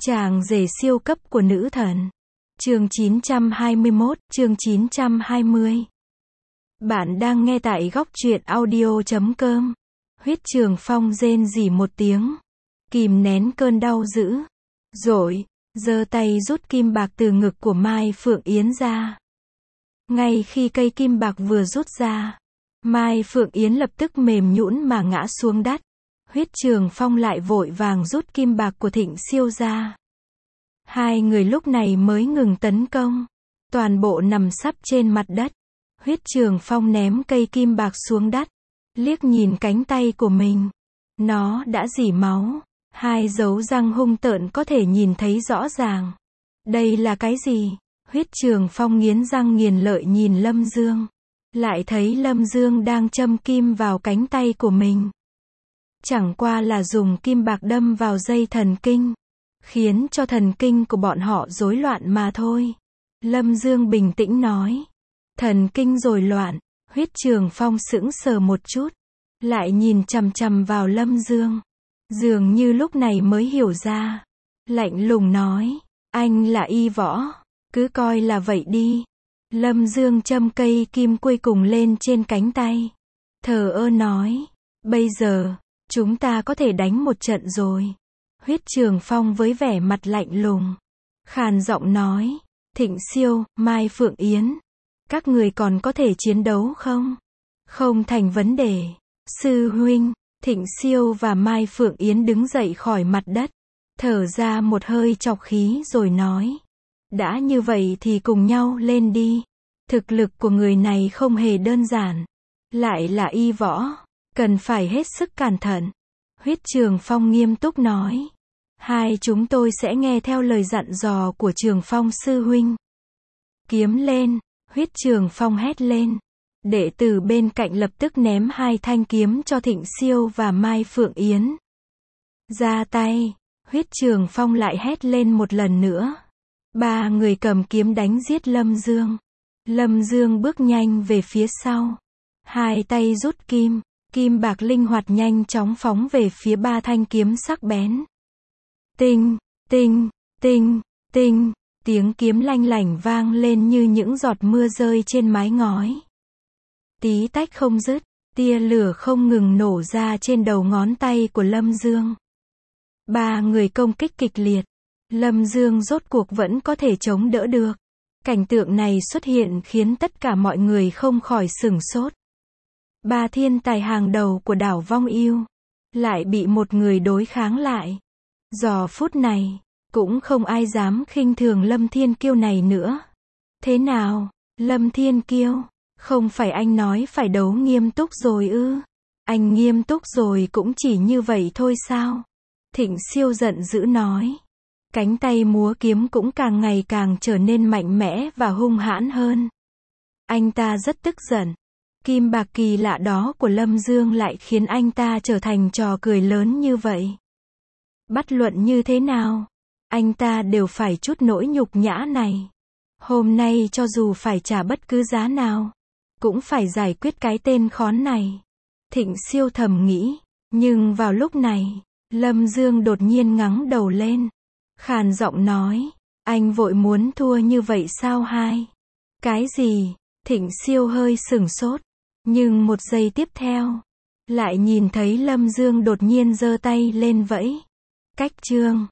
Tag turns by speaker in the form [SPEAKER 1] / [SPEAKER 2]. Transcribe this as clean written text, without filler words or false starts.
[SPEAKER 1] Chàng rể siêu cấp của nữ thần. Chương 921, chương 920. Bạn đang nghe tại góc truyện audio.com. Huyết Trường Phong rên rỉ một tiếng, kìm nén cơn đau dữ, rồi giơ tay rút kim bạc từ ngực của Mai Phượng Yến ra. Ngay khi cây kim bạc vừa rút ra, Mai Phượng Yến lập tức mềm nhũn mà ngã xuống đất. Huyết Trường Phong lại vội vàng rút kim bạc của Thịnh Siêu ra. Hai người lúc này mới ngừng tấn công, toàn bộ nằm sấp trên mặt đất. Huyết Trường Phong ném cây kim bạc xuống đất, liếc nhìn cánh tay của mình. Nó đã rỉ máu, hai dấu răng hung tợn có thể nhìn thấy rõ ràng. Đây là cái gì? Huyết Trường Phong nghiến răng nghiến lợi nhìn Lâm Dương. Lại thấy Lâm Dương đang châm kim vào cánh tay của mình. Chẳng qua là dùng kim bạc đâm vào dây thần kinh, khiến cho thần kinh của bọn họ rối loạn mà thôi. Lâm Dương bình tĩnh nói. Thần kinh rối loạn. Huyết Trường Phong sững sờ một chút, lại nhìn chằm chằm vào Lâm Dương. Dường như lúc này mới hiểu ra. Lạnh lùng nói, anh là y võ, cứ coi là vậy đi. Lâm Dương châm cây kim cuối cùng lên trên cánh tay, thờ ơ nói, bây giờ chúng ta có thể đánh một trận rồi. Huyết Trường Phong với vẻ mặt lạnh lùng, khàn giọng nói, Thịnh Siêu, Mai Phượng Yến, các người còn có thể chiến đấu không? Không thành vấn đề. Sư huynh. Thịnh Siêu và Mai Phượng Yến đứng dậy khỏi mặt đất, thở ra một hơi trọc khí rồi nói, đã như vậy thì cùng nhau lên đi. Thực lực của người này không hề đơn giản, lại là y võ, cần phải hết sức cẩn thận. Huyết Trường Phong nghiêm túc nói, hai chúng tôi sẽ nghe theo lời dặn dò của Trường Phong sư huynh. Kiếm lên. Huyết Trường Phong hét lên. Đệ tử bên cạnh lập tức ném hai thanh kiếm cho Thịnh Siêu và Mai Phượng Yến. Ra tay. Huyết Trường Phong lại hét lên một lần nữa. Ba người cầm kiếm đánh giết Lâm Dương. Lâm Dương bước nhanh về phía sau, hai tay rút kim, kim bạc linh hoạt nhanh chóng phóng về phía ba thanh kiếm sắc bén. Tinh, tinh, tinh, tinh, tiếng kiếm lanh lảnh vang lên như những giọt mưa rơi trên mái ngói. Tí tách không dứt, tia lửa không ngừng nổ ra trên đầu ngón tay của Lâm Dương. Ba người công kích kịch liệt, Lâm Dương rốt cuộc vẫn có thể chống đỡ được. Cảnh tượng này xuất hiện khiến tất cả mọi người không khỏi sửng sốt. Ba thiên tài hàng đầu của đảo Vong Yêu lại bị một người đối kháng lại. Giờ phút này, cũng không ai dám khinh thường Lâm Thiên Kiêu này nữa. Thế nào, Lâm Thiên Kiêu, không phải anh nói phải đấu nghiêm túc rồi ư? Anh nghiêm túc rồi cũng chỉ như vậy thôi sao? Thịnh Siêu giận dữ nói. Cánh tay múa kiếm cũng càng ngày càng trở nên mạnh mẽ và hung hãn hơn. Anh ta rất tức giận. Kim bạc kỳ lạ đó của Lâm Dương lại khiến anh ta trở thành trò cười lớn như vậy. Bất luận như thế nào, anh ta đều phải chút nỗi nhục nhã này. Hôm nay cho dù phải trả bất cứ giá nào, cũng phải giải quyết cái tên khốn này. Thịnh Siêu thầm nghĩ. Nhưng vào lúc này, Lâm Dương đột nhiên ngẩng đầu lên, khàn giọng nói, anh vội muốn thua như vậy sao hai? Cái gì? Thịnh Siêu hơi sửng sốt, nhưng một giây tiếp theo, lại nhìn thấy Lâm Dương đột nhiên giơ tay lên vẫy. Cách chương.